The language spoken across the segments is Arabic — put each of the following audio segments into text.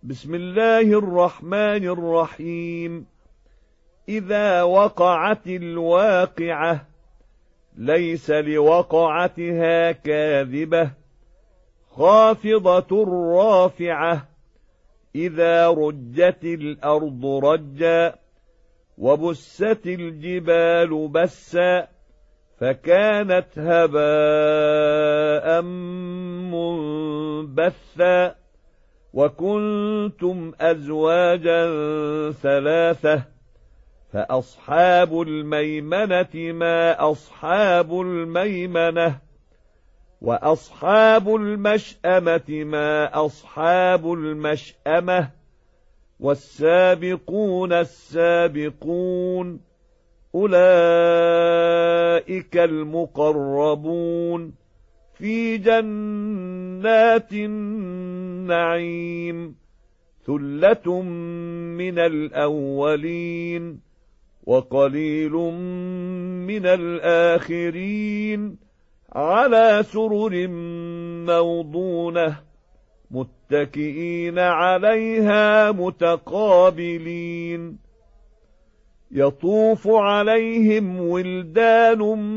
بسم الله الرحمن الرحيم. إذا وقعت الواقعة ليس لوقعتها كاذبة خافضة رافعة إذا رجت الأرض رجا وبست الجبال بسا فكانت هباء منبثا وكنتم أزواجا ثلاثة فأصحاب الميمنة ما أصحاب الميمنة وأصحاب المشأمة ما أصحاب المشأمة والسابقون السابقون أولئك المقربون في جنات النعيم ثلة من الأولين وقليل من الآخرين على سرر موضونة متكئين عليها متقابلين يطوف عليهم ولدان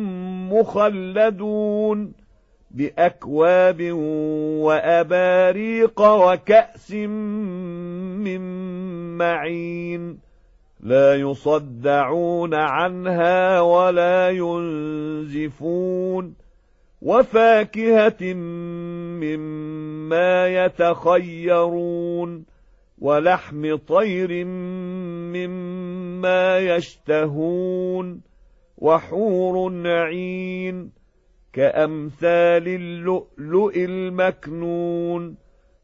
مخلدون بأكواب وأباريق وكأس من معين لا يصدعون عنها ولا ينزفون وفاكهة مما يتخيرون ولحم طير مما يشتهون وحور عين كأمثال اللؤلؤ المكنون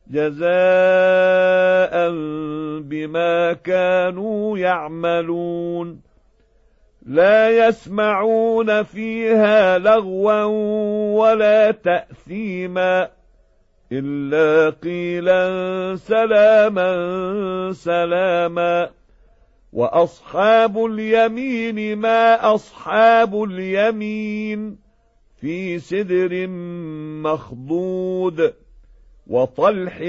جزاء بما كانوا يعملون لا يسمعون فيها لغوا ولا تأثيما إلا قيلا سلاما سلاما وأصحاب اليمين ما أصحاب اليمين في سدر مخضود وطلح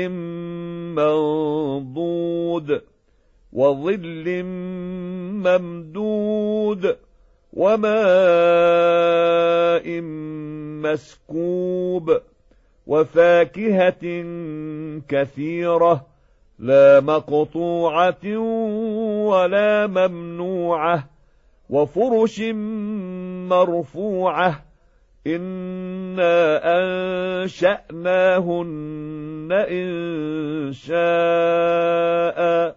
منضود وظل ممدود وماء مسكوب وفاكهة كثيرة لا مقطوعة ولا ممنوعة وفرش مرفوعة إنا أنشأناهن إنشاء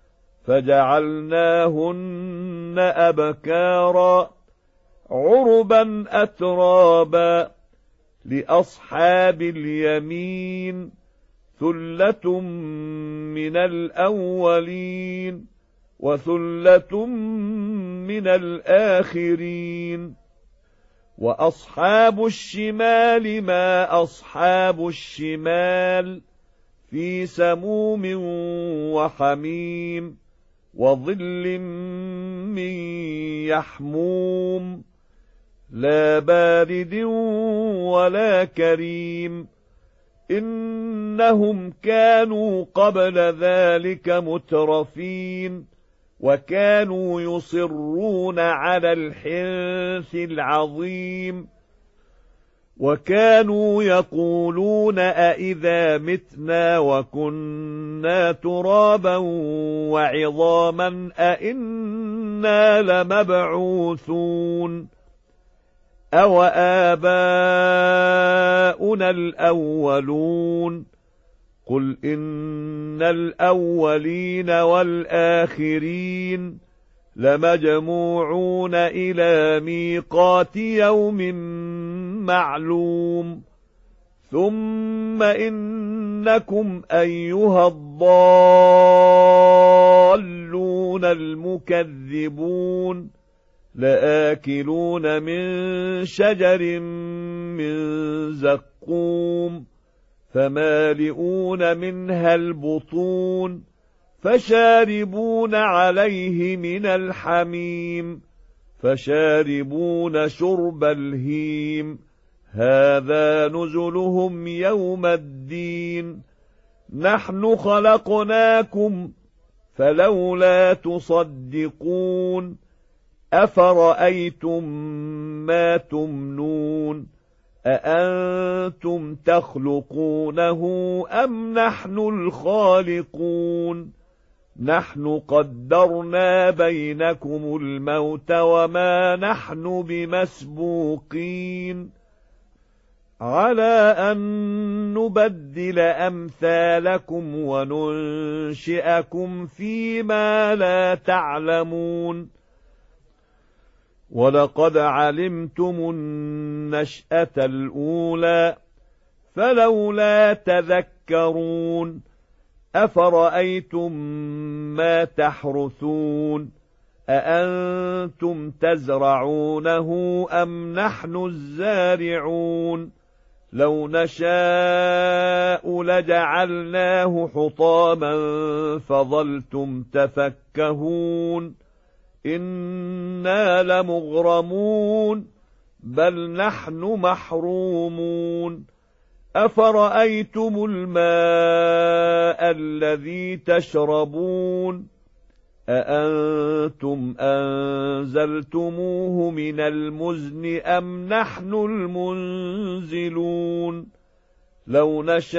فجعلناهن أبكارا عربا أترابا لأصحاب اليمين ثلة من الأولين وثلة من الآخرين وأصحاب الشمال ما أصحاب الشمال في سموم وحميم وظل من يحموم لا بارد ولا كريم إنهم كانوا قبل ذلك مترفين وكانوا يصرون على الحنث العظيم وكانوا يقولون أئذا متنا وكنا ترابا وعظاما أئنا لمبعوثون أو آباؤنا الأولون قل إن الأولين والآخرين لمجموعون إلى ميقات يوم معلوم ثم إنكم أيها الضالون المكذبون لآكلون من شجر من زقوم فمالئون منها البطون فشاربون عليه من الحميم فشاربون شرب الهيم هذا نزلهم يوم الدين نحن خلقناكم فلولا تصدقون أفرأيتم ما تمنون أأنتم تخلقونه أم نحن الخالقون نحن قدرنا بينكم الموت وما نحن بمسبوقين على أن نبدل أمثالكم وننشئكم فيما لا تعلمون ولقد علمتم النشأة الأولى فلولا تذكرون أفرأيتم ما تحرثون أأنتم تزرعونه أم نحن الزارعون لو نشاء لجعلناه حطاما فظلتم تفكهون إنا لمغرمون بل نحن محرومون أفرأيتم الماء الذي تشربون أأنتم أنزلتموه من المزن أم نحن المنزلون لو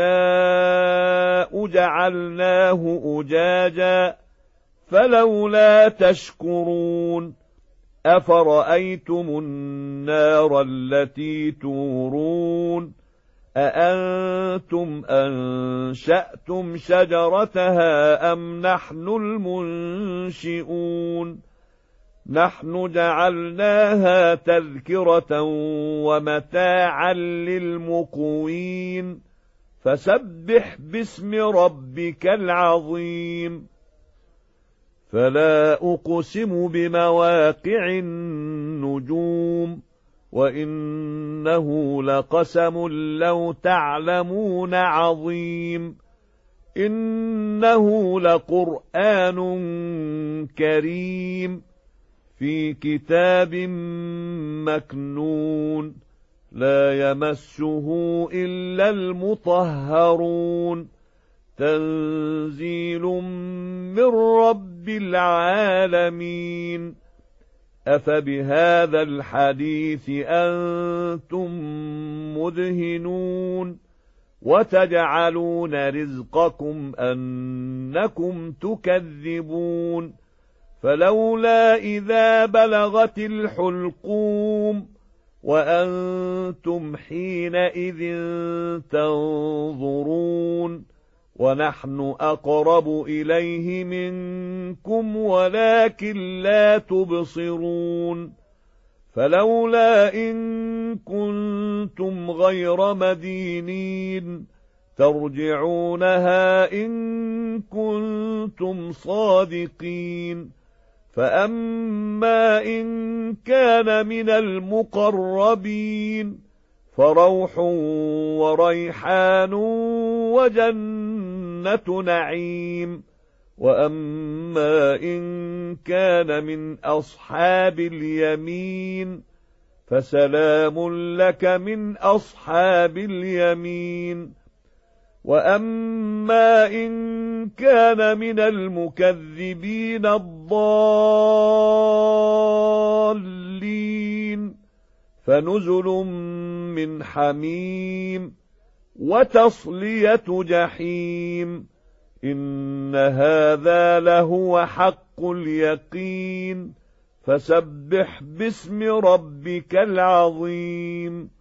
نشاء جعلناه أجاجا فلولا تشكرون أفرأيتم النار التي تورون أأنتم أنشأتم شجرتها أم نحن المنشئون نحن جعلناها تذكرة ومتاعا للمقوين فسبح باسم ربك العظيم فلا أقسم بمواقع النجوم وإنه لقسم لو تعلمون عظيم إنه لقرآن كريم في كتاب مكنون لا يمسه إلا المطهرون تنزيل من رب العالمين أفبهذا الحديث أنتم مدهنون وتجعلون رزقكم أنكم تكذبون فلولا إذا بلغت الحلقوم وأنتم حينئذ تنظرون ونحن أقرب إليه منكم ولكن لا تبصرون فلولا إن كنتم غير مدينين ترجعونها إن كنتم صادقين فأما إن كان من المقربين فروح وريحان وجنة نعيم وأما إن كان من أصحاب اليمين فسلام لك من أصحاب اليمين وأما إن كان من المكذبين الضالين فنزل من حميم وتصلية جحيم إن هذا لهو حق اليقين فسبح باسم ربك العظيم